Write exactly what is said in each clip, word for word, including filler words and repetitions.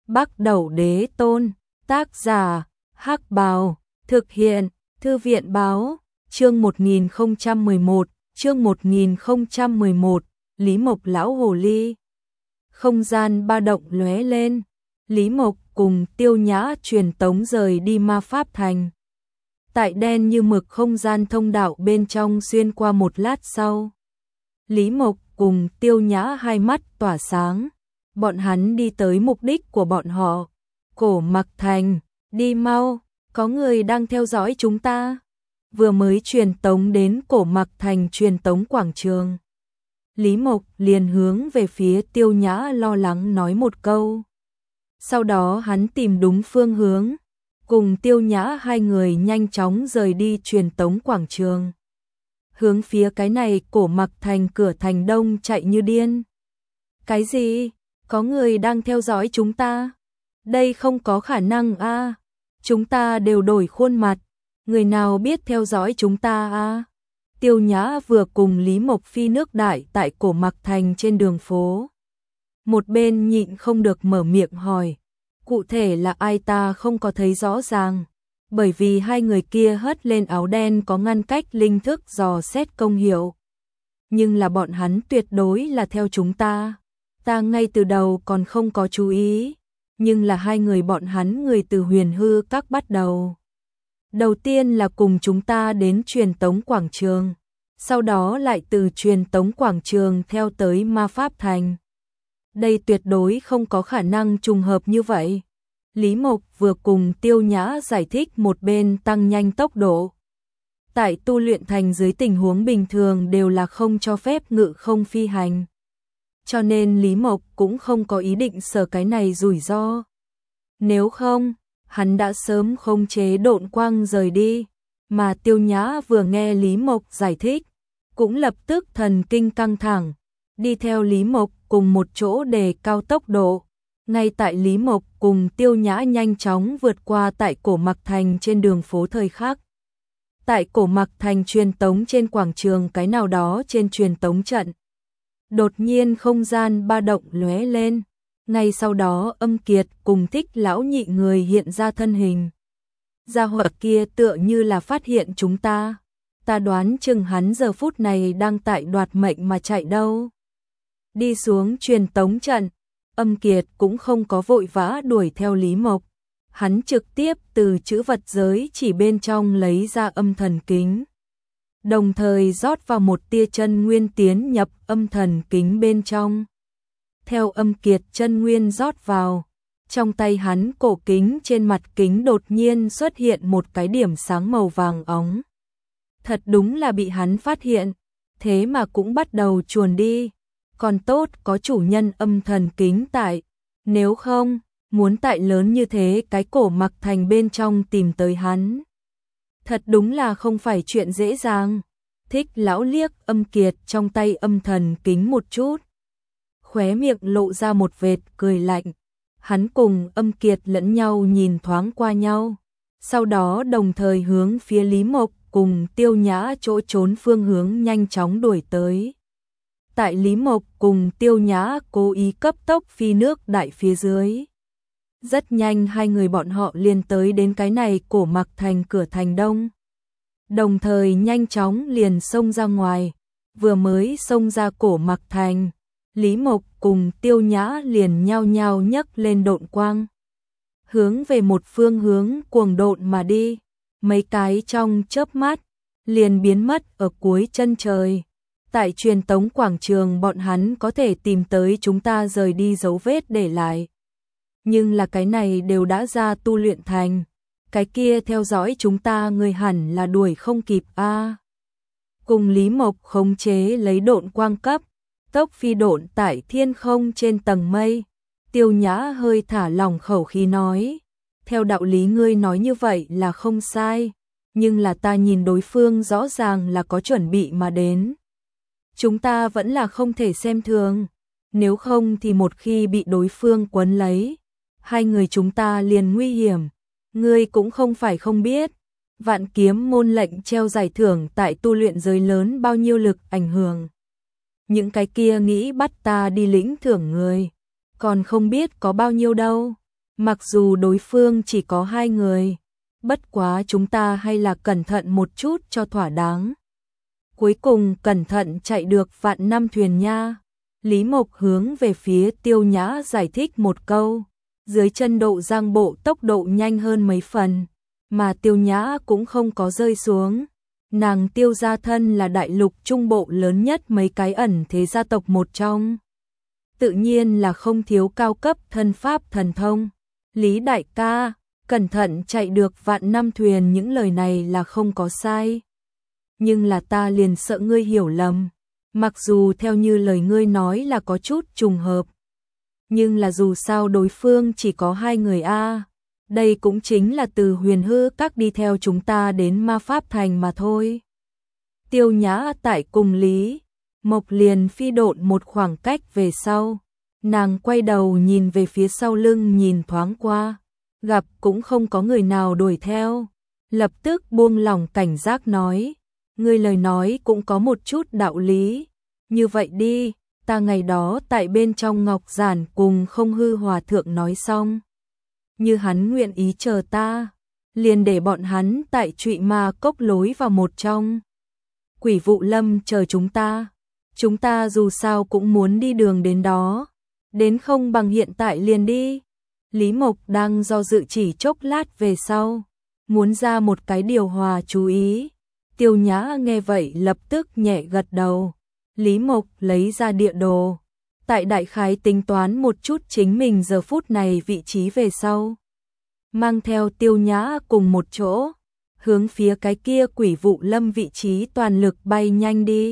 Bắc Đẩu Đế Tôn, tác giả, Hắc Bào, thực hiện, Thư viện Báo, chương một nghìn không trăm mười một, chương một nghìn không trăm mười một, Lý Mộc lão hồ ly. Không gian ba động lóe lên, Lý Mộc cùng Tiêu Nhã truyền tống rời đi Ma Pháp Thành. Tại đen như mực không gian thông đạo bên trong xuyên qua một lát sau, Lý Mộc cùng Tiêu Nhã hai mắt tỏa sáng, bọn hắn đi tới mục đích của bọn họ, Cổ Mặc Thành. Đi mau, có người đang theo dõi chúng ta. Vừa mới truyền tống đến Cổ Mặc Thành truyền tống quảng trường, Lý Mộc liền hướng về phía Tiêu Nhã lo lắng nói một câu. Sau đó hắn tìm đúng phương hướng, cùng Tiêu Nhã hai người nhanh chóng rời đi truyền tống quảng trường, hướng phía cái này Cổ Mặc Thành cửa thành đông chạy như điên. Cái gì? Có người đang theo dõi chúng ta? Đây không có khả năng a. À. Chúng ta đều đổi khuôn mặt, người nào biết theo dõi chúng ta a? À. Tiêu Nhã vừa cùng Lý Mộc phi nước đại tại Cổ Mặc Thành trên đường phố. Một bên nhịn không được mở miệng hỏi, cụ thể là ai ta không có thấy rõ ràng, bởi vì hai người kia hất lên áo đen có ngăn cách linh thức dò xét công hiệu. Nhưng là bọn hắn tuyệt đối là theo chúng ta. Ta ngay từ đầu còn không có chú ý, nhưng là hai người bọn hắn người từ Huyền Hư Các bắt đầu. Đầu tiên là cùng chúng ta đến truyền tống quảng trường, sau đó lại từ truyền tống quảng trường theo tới Ma Pháp Thành. Đây tuyệt đối không có khả năng trùng hợp như vậy. Lý Mộc vừa cùng Tiêu Nhã giải thích một bên tăng nhanh tốc độ. Tại tu luyện thành dưới tình huống bình thường đều là không cho phép ngự không phi hành. Cho nên Lý Mộc cũng không có ý định sợ cái này rủi ro. Nếu không, hắn đã sớm khống chế độn quang rời đi. Mà Tiêu Nhã vừa nghe Lý Mộc giải thích, cũng lập tức thần kinh căng thẳng, đi theo Lý Mộc cùng một chỗ đề cao tốc độ. Ngay tại Lý Mộc cùng Tiêu Nhã nhanh chóng vượt qua tại Cổ Mặc Thành trên đường phố thời khắc. Tại Cổ Mặc Thành truyền tống trên quảng trường cái nào đó trên truyền tống trận. Đột nhiên không gian ba động lóe lên, ngay sau đó Âm Kiệt cùng Thích lão nhị người hiện ra thân hình. Gia hỏa kia tựa như là phát hiện chúng ta, ta đoán chừng hắn giờ phút này đang tại đoạt mệnh mà chạy đâu. Đi xuống truyền tống trận, Âm Kiệt cũng không có vội vã đuổi theo Lý Mộc, hắn trực tiếp từ chữ vật giới chỉ bên trong lấy ra âm thần kính. Đồng thời rót vào một tia chân nguyên tiến nhập âm thần kính bên trong. Theo Âm Kiệt chân nguyên rót vào, trong tay hắn cổ kính trên mặt kính đột nhiên xuất hiện một cái điểm sáng màu vàng óng. Thật đúng là bị hắn phát hiện, thế mà cũng bắt đầu chuồn đi. Còn tốt có chủ nhân âm thần kính tại, nếu không, muốn tại lớn như thế cái Cổ Mặc Thành bên trong tìm tới hắn. Thật đúng là không phải chuyện dễ dàng. Thích lão liếc Âm Kiệt trong tay âm thần kính một chút, khóe miệng lộ ra một vệt cười lạnh. Hắn cùng Âm Kiệt lẫn nhau nhìn thoáng qua nhau, sau đó đồng thời hướng phía Lý Mộc cùng Tiêu Nhã chỗ trốn phương hướng nhanh chóng đuổi tới. Tại Lý Mộc cùng Tiêu Nhã cố ý cấp tốc phi nước đại phía dưới, rất nhanh hai người bọn họ liền tới đến cái này Cổ Mặc Thành cửa thành đông. Đồng thời nhanh chóng liền xông ra ngoài, vừa mới xông ra Cổ Mặc Thành, Lý Mộc cùng Tiêu Nhã liền nhao nhao nhấc lên độn quang, hướng về một phương hướng cuồng độn mà đi, mấy cái trong chớp mắt liền biến mất ở cuối chân trời. Tại truyền tống quảng trường bọn hắn có thể tìm tới chúng ta rời đi dấu vết để lại. Nhưng là cái này đều đã ra tu luyện thành, cái kia theo dõi chúng ta người hẳn là đuổi không kịp a. À. Cùng Lý Mộc khống chế lấy độn quang cấp, tốc phi độn tại thiên không trên tầng mây. Tiêu Nhã hơi thả lỏng khẩu khí nói, theo đạo lý ngươi nói như vậy là không sai, nhưng là ta nhìn đối phương rõ ràng là có chuẩn bị mà đến. Chúng ta vẫn là không thể xem thường, nếu không thì một khi bị đối phương quấn lấy, hai người chúng ta liền nguy hiểm. Ngươi cũng không phải không biết, Vạn Kiếm môn lệnh treo giải thưởng tại tu luyện giới lớn bao nhiêu lực ảnh hưởng. Những cái kia nghĩ bắt ta đi lĩnh thưởng người, còn không biết có bao nhiêu đâu. Mặc dù đối phương chỉ có hai người, bất quá chúng ta hay là cẩn thận một chút cho thỏa đáng. Cuối cùng cẩn thận chạy được vạn năm thuyền nha. Lý Mộc hướng về phía Tiêu Nhã giải thích một câu. Dưới chân Độ Giang Bộ tốc độ nhanh hơn mấy phần, mà Tiêu Nhã cũng không có rơi xuống. Nàng Tiêu gia thân là đại lục trung bộ lớn nhất mấy cái ẩn thế gia tộc một trong. Tự nhiên là không thiếu cao cấp thân pháp thần thông. Lý đại ca, cẩn thận chạy được vạn năm thuyền, những lời này là không có sai. Nhưng là ta liền sợ ngươi hiểu lầm. Mặc dù theo như lời ngươi nói là có chút trùng hợp, nhưng là dù sao đối phương chỉ có hai người a. Đây cũng chính là từ Huyền Hư Các đi theo chúng ta đến Ma Pháp Thành mà thôi. Tiêu Nhã tại cùng Lý Mộc liền phi độn một khoảng cách về sau. Nàng quay đầu nhìn về phía sau lưng nhìn thoáng qua, gặp cũng không có người nào đuổi theo. Lập tức buông lỏng cảnh giác nói, ngươi lời nói cũng có một chút đạo lý. Như vậy đi, ta ngày đó tại bên trong Ngọc Giản cùng Không Hư Hòa Thượng nói xong. Như hắn nguyện ý chờ ta, liền để bọn hắn tại Trụy Ma Cốc lối vào một trong Quỷ Vụ Lâm chờ chúng ta. Chúng ta dù sao cũng muốn đi đường đến đó, đến không bằng hiện tại liền đi. Lý Mộc đang do dự chỉ chốc lát về sau, muốn ra một cái điều hòa chú ý. Tiêu Nhã nghe vậy lập tức nhẹ gật đầu. Lý Mộc lấy ra địa đồ, tại đại khái tính toán một chút chính mình giờ phút này vị trí về sau, mang theo Tiêu Nhã cùng một chỗ, hướng phía cái kia Quỷ Vụ Lâm vị trí toàn lực bay nhanh đi.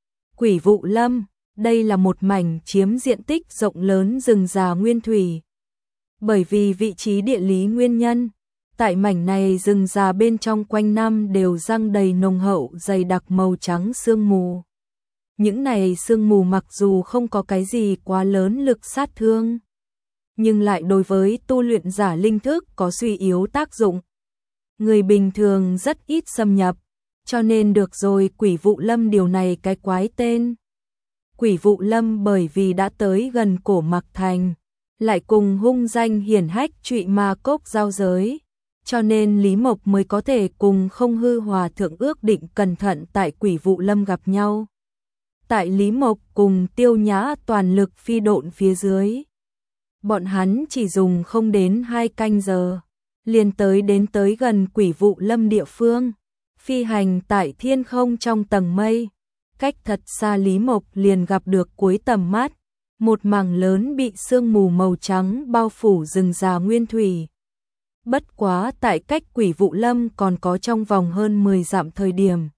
Quỷ Vụ Lâm, đây là một mảnh chiếm diện tích rộng lớn rừng già nguyên thủy. Bởi vì vị trí địa lý nguyên nhân, tại mảnh này rừng già bên trong quanh năm đều giăng đầy nồng hậu dày đặc màu trắng sương mù. Những này sương mù mặc dù không có cái gì quá lớn lực sát thương, nhưng lại đối với tu luyện giả linh thức có suy yếu tác dụng. Người bình thường rất ít xâm nhập, cho nên được rồi Quỷ Vụ Lâm điều này cái quái tên. Quỷ Vụ Lâm bởi vì đã tới gần Cổ Mặc Thành, lại cùng hung danh hiển hách Trụy Ma Cốc giao giới, cho nên Lý Mộc mới có thể cùng Không Hư Hòa Thượng ước định cẩn thận tại Quỷ Vụ Lâm gặp nhau. Tại Lý Mộc cùng Tiêu Nhã toàn lực phi độn phía dưới, bọn hắn chỉ dùng không đến hai canh giờ, liền tới đến tới gần Quỷ Vụ Lâm địa phương. Phi hành tại thiên không trong tầng mây, cách thật xa Lý Mộc liền gặp được cuối tầm mắt, một mảng lớn bị sương mù màu trắng bao phủ rừng già nguyên thủy. Bất quá tại cách Quỷ Vụ Lâm còn có trong vòng hơn mười dặm thời điểm,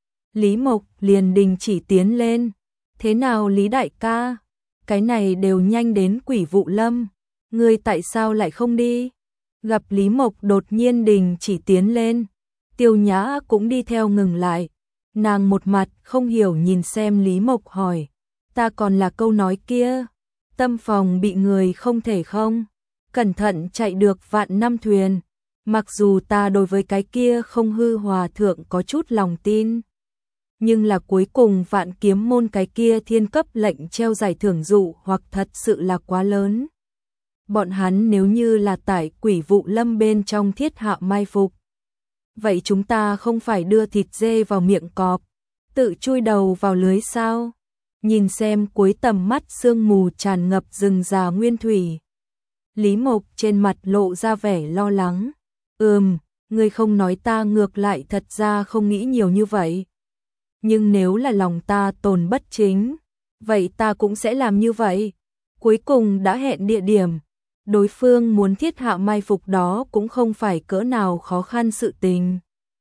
Lý Mộc liền đình chỉ tiến lên. Thế nào Lý đại ca? Cái này đều nhanh đến Quỷ Vụ Lâm, ngươi tại sao lại không đi? Gặp Lý Mộc đột nhiên đình chỉ tiến lên, Tiêu Nhã cũng đi theo ngừng lại. Nàng một mặt không hiểu nhìn xem Lý Mộc hỏi, ta còn là câu nói kia, tâm phòng bị người không thể không cẩn thận chạy được vạn năm thuyền. Mặc dù ta đối với cái kia Không Hư Hòa Thượng có chút lòng tin, nhưng là cuối cùng Vạn Kiếm Môn cái kia thiên cấp lệnh treo giải thưởng dụ hoặc thật sự là quá lớn. Bọn hắn nếu như là tại Quỷ Vụ Lâm bên trong thiết hạ mai phục, vậy chúng ta không phải đưa thịt dê vào miệng cọp, tự chui đầu vào lưới sao? Nhìn xem cuối tầm mắt sương mù tràn ngập rừng già nguyên thủy, Lý Mộc trên mặt lộ ra vẻ lo lắng. Ừm, ngươi không nói ta ngược lại thật ra không nghĩ nhiều như vậy. Nhưng nếu là lòng ta tồn bất chính, vậy ta cũng sẽ làm như vậy. Cuối cùng đã hẹn địa điểm, đối phương muốn thiết hạ mai phục đó cũng không phải cỡ nào khó khăn sự tình.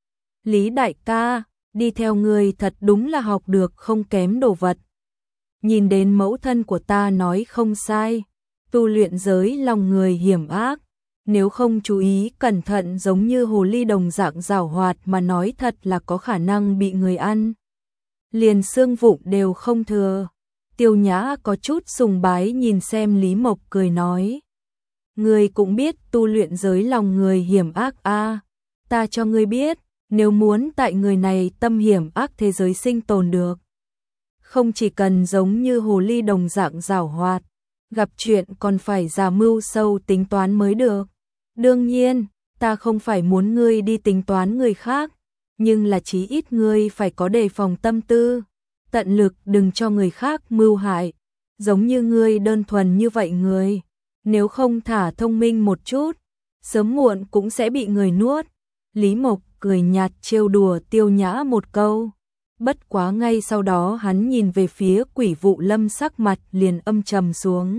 Lý đại ca, đi theo người thật đúng là học được không kém đồ vật. Nhìn đến mẫu thân của ta nói không sai, tu luyện giới lòng người hiểm ác, nếu không chú ý cẩn thận giống như hồ ly đồng dạng giảo hoạt mà nói thật là có khả năng bị người ăn. Liền xương vụn đều không thừa. Tiêu Nhã có chút sùng bái nhìn xem Lý Mộc cười nói, ngươi cũng biết tu luyện giới lòng người hiểm ác a, ta cho ngươi biết, nếu muốn tại người này tâm hiểm ác thế giới sinh tồn được, không chỉ cần giống như hồ ly đồng dạng giảo hoạt, gặp chuyện còn phải giả mưu sâu tính toán mới được. Đương nhiên, ta không phải muốn ngươi đi tính toán người khác, nhưng là chí ít ngươi phải có đề phòng tâm tư, tận lực đừng cho người khác mưu hại, giống như ngươi đơn thuần như vậy người, nếu không thả thông minh một chút, sớm muộn cũng sẽ bị người nuốt. Lý Mộc cười nhạt trêu đùa Tiêu Nhã một câu, bất quá ngay sau đó hắn nhìn về phía Quỷ Vụ Lâm sắc mặt liền âm trầm xuống.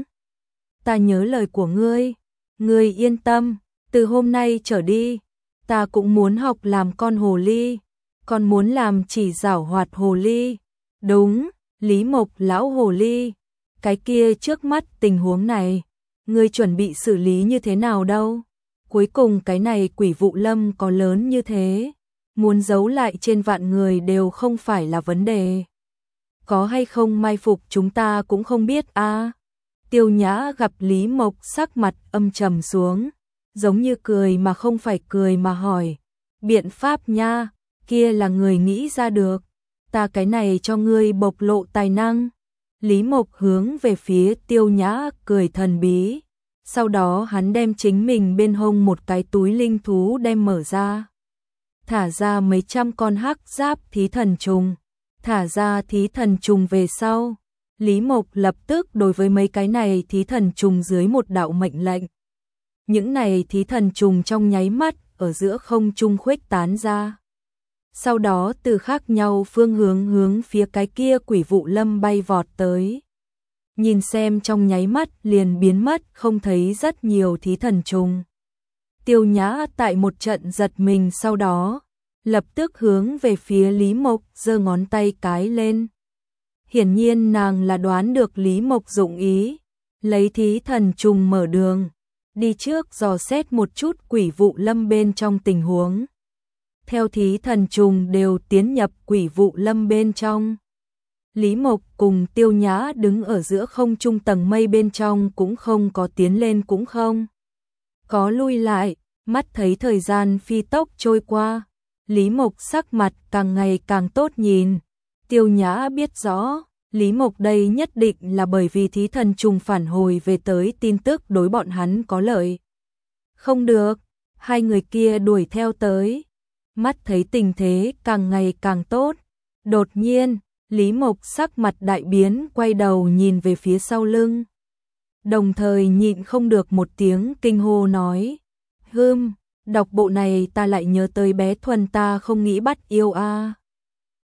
Ta nhớ lời của ngươi, ngươi yên tâm, từ hôm nay trở đi, ta cũng muốn học làm con hồ ly, còn muốn làm chỉ giảo hoạt hồ ly. Đúng, Lý Mộc lão hồ ly, cái kia trước mắt tình huống này, ngươi chuẩn bị xử lý như thế nào đâu? Cuối cùng cái này Quỷ Vụ Lâm có lớn như thế, muốn giấu lại trên vạn người đều không phải là vấn đề. Có hay không mai phục chúng ta cũng không biết a. À. Tiêu Nhã gặp Lý Mộc sắc mặt âm trầm xuống, giống như cười mà không phải cười mà hỏi, biện pháp nha, kia là người nghĩ ra được, ta cái này cho ngươi bộc lộ tài năng. Lý Mộc hướng về phía Tiêu Nhã cười thần bí, sau đó hắn đem chính mình bên hông một cái túi linh thú đem mở ra, thả ra mấy trăm con hắc giáp thí thần trùng, thả ra thí thần trùng về sau, Lý Mộc lập tức đối với mấy cái này thí thần trùng dưới một đạo mệnh lệnh. Những này thí thần trùng trong nháy mắt ở giữa không trung khuếch tán ra. Sau đó từ khác nhau phương hướng hướng phía cái kia Quỷ Vụ Lâm bay vọt tới. Nhìn xem trong nháy mắt liền biến mất không thấy rất nhiều thí thần trùng. Tiêu Nhã tại một trận giật mình sau đó, lập tức hướng về phía Lý Mộc giơ ngón tay cái lên. Hiển nhiên nàng là đoán được Lý Mộc dụng ý, lấy thí thần trùng mở đường, đi trước dò xét một chút Quỷ Vụ Lâm bên trong tình huống. Theo thí thần trùng đều tiến nhập Quỷ Vụ Lâm bên trong. Lý Mộc cùng Tiêu Nhã đứng ở giữa không trung tầng mây bên trong cũng không có tiến lên cũng không có lui lại, mắt thấy thời gian phi tốc trôi qua. Lý Mộc sắc mặt càng ngày càng tốt nhìn. Tiêu Nhã biết rõ, Lý Mộc đây nhất định là bởi vì thí thần trùng phản hồi về tới tin tức đối bọn hắn có lợi. Không được, hai người kia đuổi theo tới. Mắt thấy tình thế càng ngày càng tốt. Đột nhiên, Lý Mộc sắc mặt đại biến quay đầu nhìn về phía sau lưng. Đồng thời nhịn không được một tiếng kinh hô nói. Hưm, đọc bộ này ta lại nhớ tới bé Thuần ta không nghĩ bắt yêu a. À.